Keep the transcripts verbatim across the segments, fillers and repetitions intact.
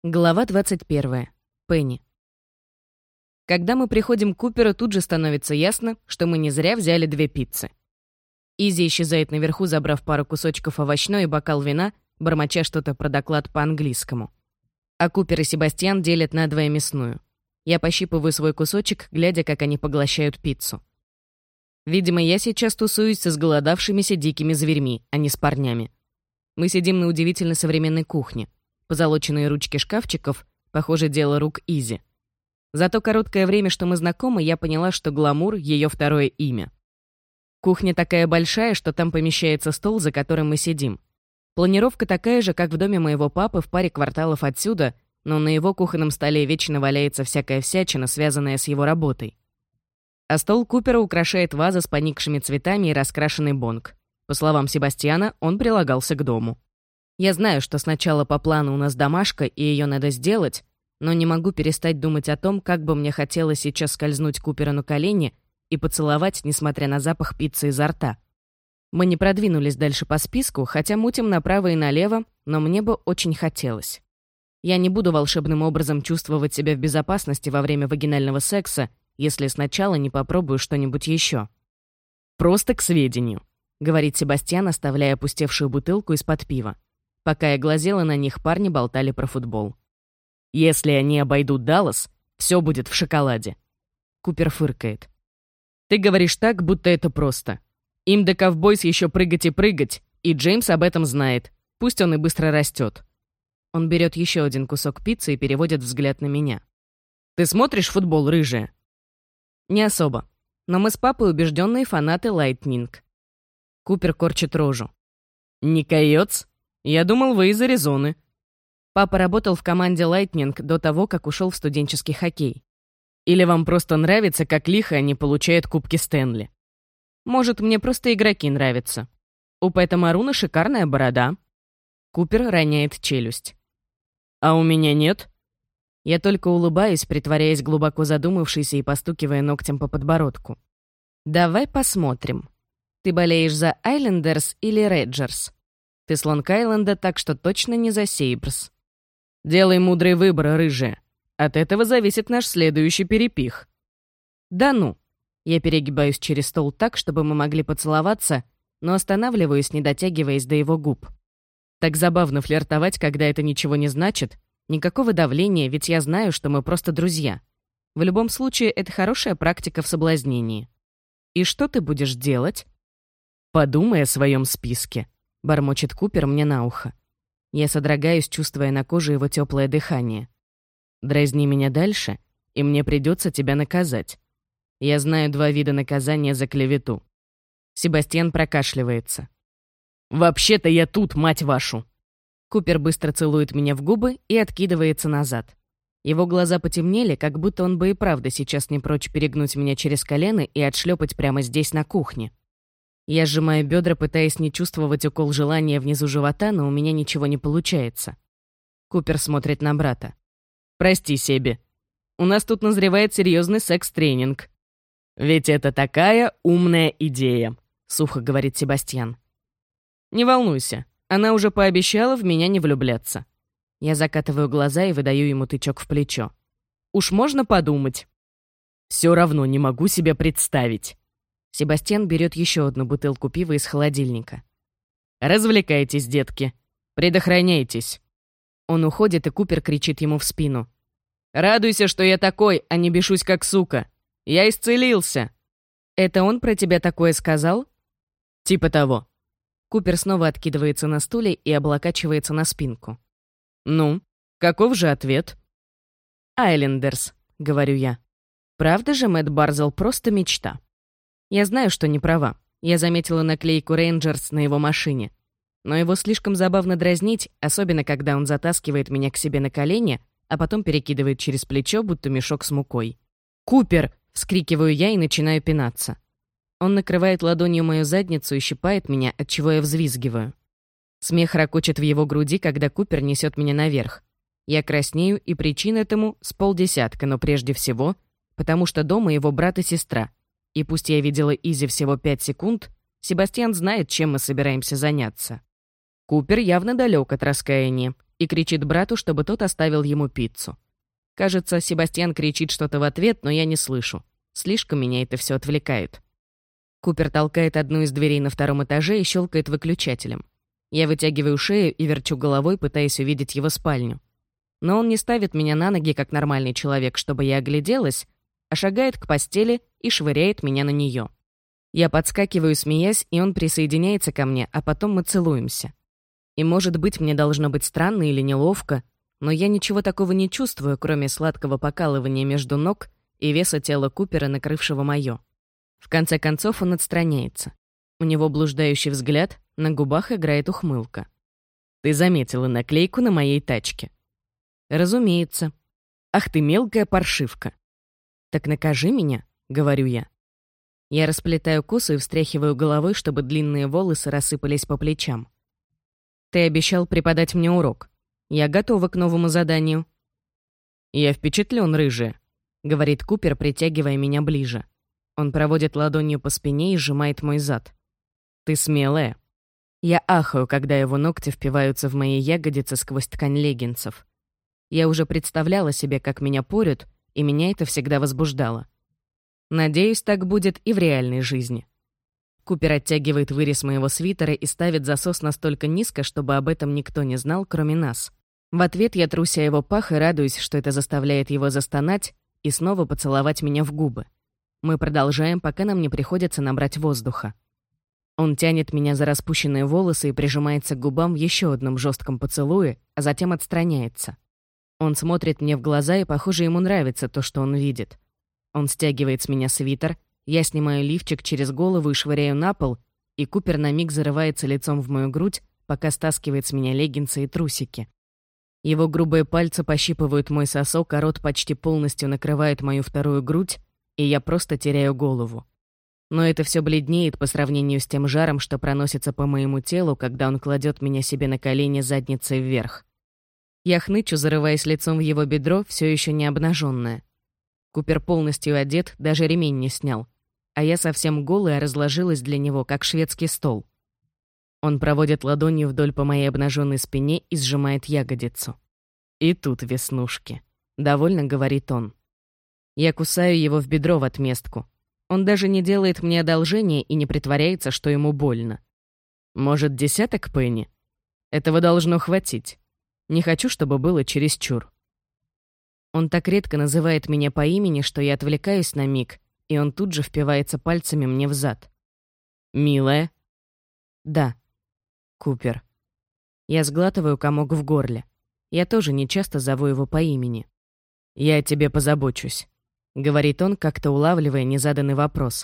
Глава двадцать первая. Пенни. Когда мы приходим к Куперу, тут же становится ясно, что мы не зря взяли две пиццы. Изи исчезает наверху, забрав пару кусочков овощной и бокал вина, бормоча что-то про доклад по-английскому. А Купер и Себастьян делят надвое мясную. Я пощипываю свой кусочек, глядя, как они поглощают пиццу. Видимо, я сейчас тусуюсь со сголодавшимися дикими зверьми, а не с парнями. Мы сидим на удивительно современной кухне. Позолоченные ручки шкафчиков, похоже, дело рук Изи. За то короткое время, что мы знакомы, я поняла, что гламур — ее второе имя. Кухня такая большая, что там помещается стол, за которым мы сидим. Планировка такая же, как в доме моего папы в паре кварталов отсюда, но на его кухонном столе вечно валяется всякая всячина, связанная с его работой. А стол Купера украшает ваза с поникшими цветами и раскрашенный бонг. По словам Себастьяна, он прилагался к дому. Я знаю, что сначала по плану у нас домашка, и ее надо сделать, но не могу перестать думать о том, как бы мне хотелось сейчас скользнуть Купера на колени и поцеловать, несмотря на запах пиццы изо рта. Мы не продвинулись дальше по списку, хотя мутим направо и налево, но мне бы очень хотелось. Я не буду волшебным образом чувствовать себя в безопасности во время вагинального секса, если сначала не попробую что-нибудь еще. «Просто к сведению», — говорит Себастьян, оставляя опустевшую бутылку из-под пива. Пока я глазела на них, парни болтали про футбол. «Если они обойдут Даллас, все будет в шоколаде». Купер фыркает. «Ты говоришь так, будто это просто. Им до ковбойс еще прыгать и прыгать, и Джеймс об этом знает. Пусть он и быстро растет». Он берет еще один кусок пиццы и переводит взгляд на меня. «Ты смотришь футбол, рыжая?» «Не особо. Но мы с папой убежденные фанаты Лайтнинг». Купер корчит рожу. «Не каёц? Я думал, вы из Аризоны». Папа работал в команде Lightning до того, как ушел в студенческий хоккей. Или вам просто нравится, как лихо они получают кубки Стэнли? Может, мне просто игроки нравятся. У Пэта Маруна шикарная борода. Купер роняет челюсть. А у меня нет. Я только улыбаюсь, притворяясь глубоко задумавшейся и постукивая ногтем по подбородку. Давай посмотрим. Ты болеешь за Айлендерс или Реджерс? Ты с Лонг-Айленда, так что точно не за Сейбрс. Делай мудрый выбор, рыжая. От этого зависит наш следующий перепих. Да ну. Я перегибаюсь через стол так, чтобы мы могли поцеловаться, но останавливаюсь, не дотягиваясь до его губ. Так забавно флиртовать, когда это ничего не значит. Никакого давления, ведь я знаю, что мы просто друзья. В любом случае, это хорошая практика в соблазнении. И что ты будешь делать? Подумай о своем списке. Бормочет Купер мне на ухо. Я содрогаюсь, чувствуя на коже его теплое дыхание. Дразни меня дальше, и мне придется тебя наказать. Я знаю два вида наказания за клевету. Себастьян прокашливается. «Вообще-то я тут, мать вашу!» Купер быстро целует меня в губы и откидывается назад. Его глаза потемнели, как будто он бы и правда сейчас не прочь перегнуть меня через колено и отшлепать прямо здесь на кухне. Я сжимаю бедра, пытаясь не чувствовать укол желания внизу живота, но у меня ничего не получается. Купер смотрит на брата. «Прости, Себи. У нас тут назревает серьезный секс-тренинг». «Ведь это такая умная идея», — сухо говорит Себастьян. «Не волнуйся, она уже пообещала в меня не влюбляться». Я закатываю глаза и выдаю ему тычок в плечо. «Уж можно подумать». «Все равно не могу себе представить». Себастьян берет еще одну бутылку пива из холодильника. «Развлекайтесь, детки. Предохраняйтесь». Он уходит, и Купер кричит ему в спину. «Радуйся, что я такой, а не бешусь как сука. Я исцелился». «Это он про тебя такое сказал?» «Типа того». Купер снова откидывается на стуле и облокачивается на спинку. «Ну, каков же ответ?» «Айлендерс», — говорю я. «Правда же Мэтт Барзел просто мечта?» Я знаю, что не права. Я заметила наклейку «Рейнджерс» на его машине. Но его слишком забавно дразнить, особенно когда он затаскивает меня к себе на колени, а потом перекидывает через плечо, будто мешок с мукой. «Купер!» — вскрикиваю я и начинаю пинаться. Он накрывает ладонью мою задницу и щипает меня, отчего я взвизгиваю. Смех ракочет в его груди, когда Купер несет меня наверх. Я краснею, и причин этому с полдесятка, но прежде всего, потому что дома его брат и сестра. И пусть я видела Изи всего пять секунд, Себастьян знает, чем мы собираемся заняться. Купер явно далек от раскаяния, и кричит брату, чтобы тот оставил ему пиццу. Кажется, Себастьян кричит что-то в ответ, но я не слышу. Слишком меня это все отвлекает. Купер толкает одну из дверей на втором этаже и щелкает выключателем. Я вытягиваю шею и верчу головой, пытаясь увидеть его спальню. Но он не ставит меня на ноги, как нормальный человек, чтобы я огляделась, а шагает к постели и швыряет меня на нее. Я подскакиваю, смеясь, и он присоединяется ко мне, а потом мы целуемся. И, может быть, мне должно быть странно или неловко, но я ничего такого не чувствую, кроме сладкого покалывания между ног и веса тела Купера, накрывшего моё. В конце концов он отстраняется. У него блуждающий взгляд, на губах играет ухмылка. «Ты заметила наклейку на моей тачке?» «Разумеется». «Ах ты мелкая паршивка!» «Так накажи меня», — говорю я. Я расплетаю косу и встряхиваю головой, чтобы длинные волосы рассыпались по плечам. «Ты обещал преподать мне урок. Я готова к новому заданию». «Я впечатлен, рыжая», — говорит Купер, притягивая меня ближе. Он проводит ладонью по спине и сжимает мой зад. «Ты смелая». Я ахаю, когда его ногти впиваются в мои ягодицы сквозь ткань леггинсов. Я уже представляла себе, как меня порют, и меня это всегда возбуждало. Надеюсь, так будет и в реальной жизни. Купер оттягивает вырез моего свитера и ставит засос настолько низко, чтобы об этом никто не знал, кроме нас. В ответ я трусь о его пах и радуюсь, что это заставляет его застонать и снова поцеловать меня в губы. Мы продолжаем, пока нам не приходится набрать воздуха. Он тянет меня за распущенные волосы и прижимается к губам в еще одном жестком поцелуе, а затем отстраняется. Он смотрит мне в глаза, и, похоже, ему нравится то, что он видит. Он стягивает с меня свитер, я снимаю лифчик через голову и швыряю на пол, и Купер на миг зарывается лицом в мою грудь, пока стаскивает с меня леггинсы и трусики. Его грубые пальцы пощипывают мой сосок, а рот почти полностью накрывает мою вторую грудь, и я просто теряю голову. Но это все бледнеет по сравнению с тем жаром, что проносится по моему телу, когда он кладет меня себе на колени задницей вверх. Я хнычу, зарываясь лицом в его бедро, все еще не обнаженная. Купер полностью одет, даже ремень не снял. А я совсем голая разложилась для него, как шведский стол. Он проводит ладонью вдоль по моей обнаженной спине и сжимает ягодицу. «И тут веснушки», — довольно говорит он. Я кусаю его в бедро в отместку. Он даже не делает мне одолжения и не притворяется, что ему больно. «Может, десяток, Пенни? Этого должно хватить. Не хочу, чтобы было чересчур». Он так редко называет меня по имени, что я отвлекаюсь на миг, и он тут же впивается пальцами мне в зад. «Милая?» «Да». «Купер». Я сглатываю комок в горле. Я тоже нечасто зову его по имени. «Я о тебе позабочусь», — говорит он, как-то улавливая незаданный вопрос.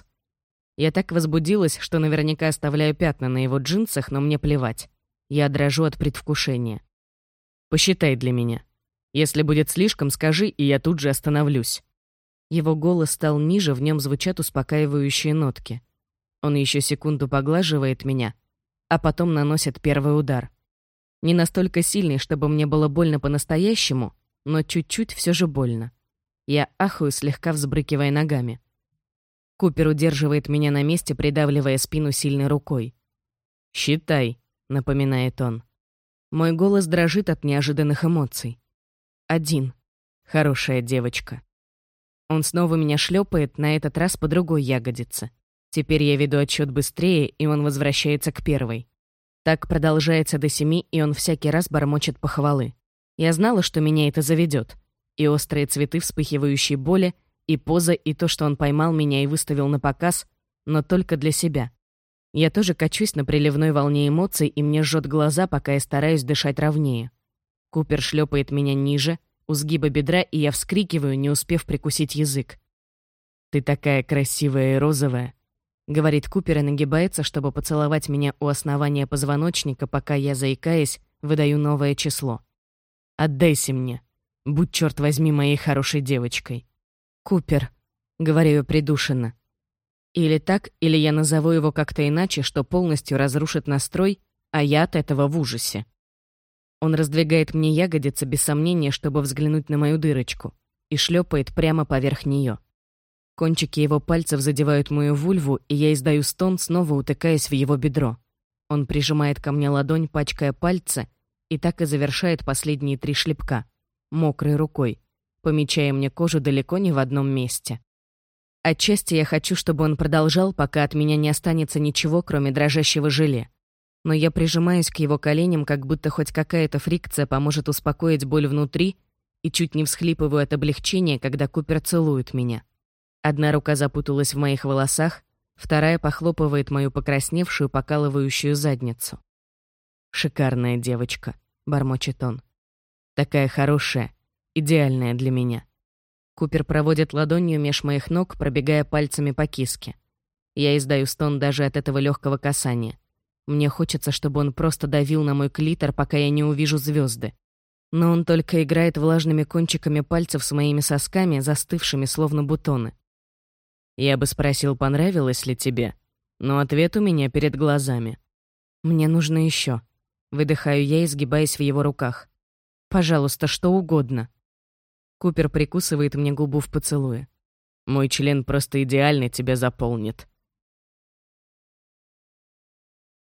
Я так возбудилась, что наверняка оставляю пятна на его джинсах, но мне плевать. Я дрожу от предвкушения. «Посчитай для меня. Если будет слишком, скажи, и я тут же остановлюсь». Его голос стал ниже, в нем звучат успокаивающие нотки. Он еще секунду поглаживает меня, а потом наносит первый удар. Не настолько сильный, чтобы мне было больно по-настоящему, но чуть-чуть все же больно. Я ахаю, слегка взбрыкивая ногами. Купер удерживает меня на месте, придавливая спину сильной рукой. «Считай», — напоминает он. Мой голос дрожит от неожиданных эмоций. «Один. Хорошая девочка». Он снова меня шлепает, на этот раз по другой ягодице. Теперь я веду отсчет быстрее, и он возвращается к первой. Так продолжается до семи, и он всякий раз бормочет похвалы. Я знала, что меня это заведет. И острые цветы вспыхивающей боли, и поза, и то, что он поймал меня и выставил на показ, но только для себя. Я тоже качусь на приливной волне эмоций, и мне жжет глаза, пока я стараюсь дышать ровнее. Купер шлепает меня ниже, у сгиба бедра, и я вскрикиваю, не успев прикусить язык. «Ты такая красивая и розовая», — говорит Купер и нагибается, чтобы поцеловать меня у основания позвоночника, пока я, заикаясь, выдаю новое число. «Отдайся мне. Будь, черт возьми, моей хорошей девочкой». «Купер», — говорю я придушенно. Или так, или я назову его как-то иначе, что полностью разрушит настрой, а я от этого в ужасе. Он раздвигает мне ягодицы без сомнения, чтобы взглянуть на мою дырочку, и шлепает прямо поверх нее. Кончики его пальцев задевают мою вульву, и я издаю стон, снова утыкаясь в его бедро. Он прижимает ко мне ладонь, пачкая пальцы, И так и завершает последние три шлепка, мокрой рукой, помечая мне кожу далеко не в одном месте. Отчасти я хочу, чтобы он продолжал, пока от меня не останется ничего, кроме дрожащего желе. Но я прижимаюсь к его коленям, как будто хоть какая-то фрикция поможет успокоить боль внутри, и чуть не всхлипываю от облегчения, когда Купер целует меня. Одна рука запуталась в моих волосах, вторая похлопывает мою покрасневшую, покалывающую задницу. «Шикарная девочка», — бормочет он. «Такая хорошая, идеальная для меня». Купер проводит ладонью меж моих ног, пробегая пальцами по киске. Я издаю стон даже от этого легкого касания. Мне хочется, чтобы он просто давил на мой клитор, пока я не увижу звезды. Но он только играет влажными кончиками пальцев с моими сосками, застывшими словно бутоны. Я бы спросил, понравилось ли тебе, но ответ у меня перед глазами. Мне нужно еще. Выдыхаю я, изгибаясь в его руках. Пожалуйста, что угодно. Купер прикусывает мне губу в поцелуе. Мой член просто идеально тебя заполнит.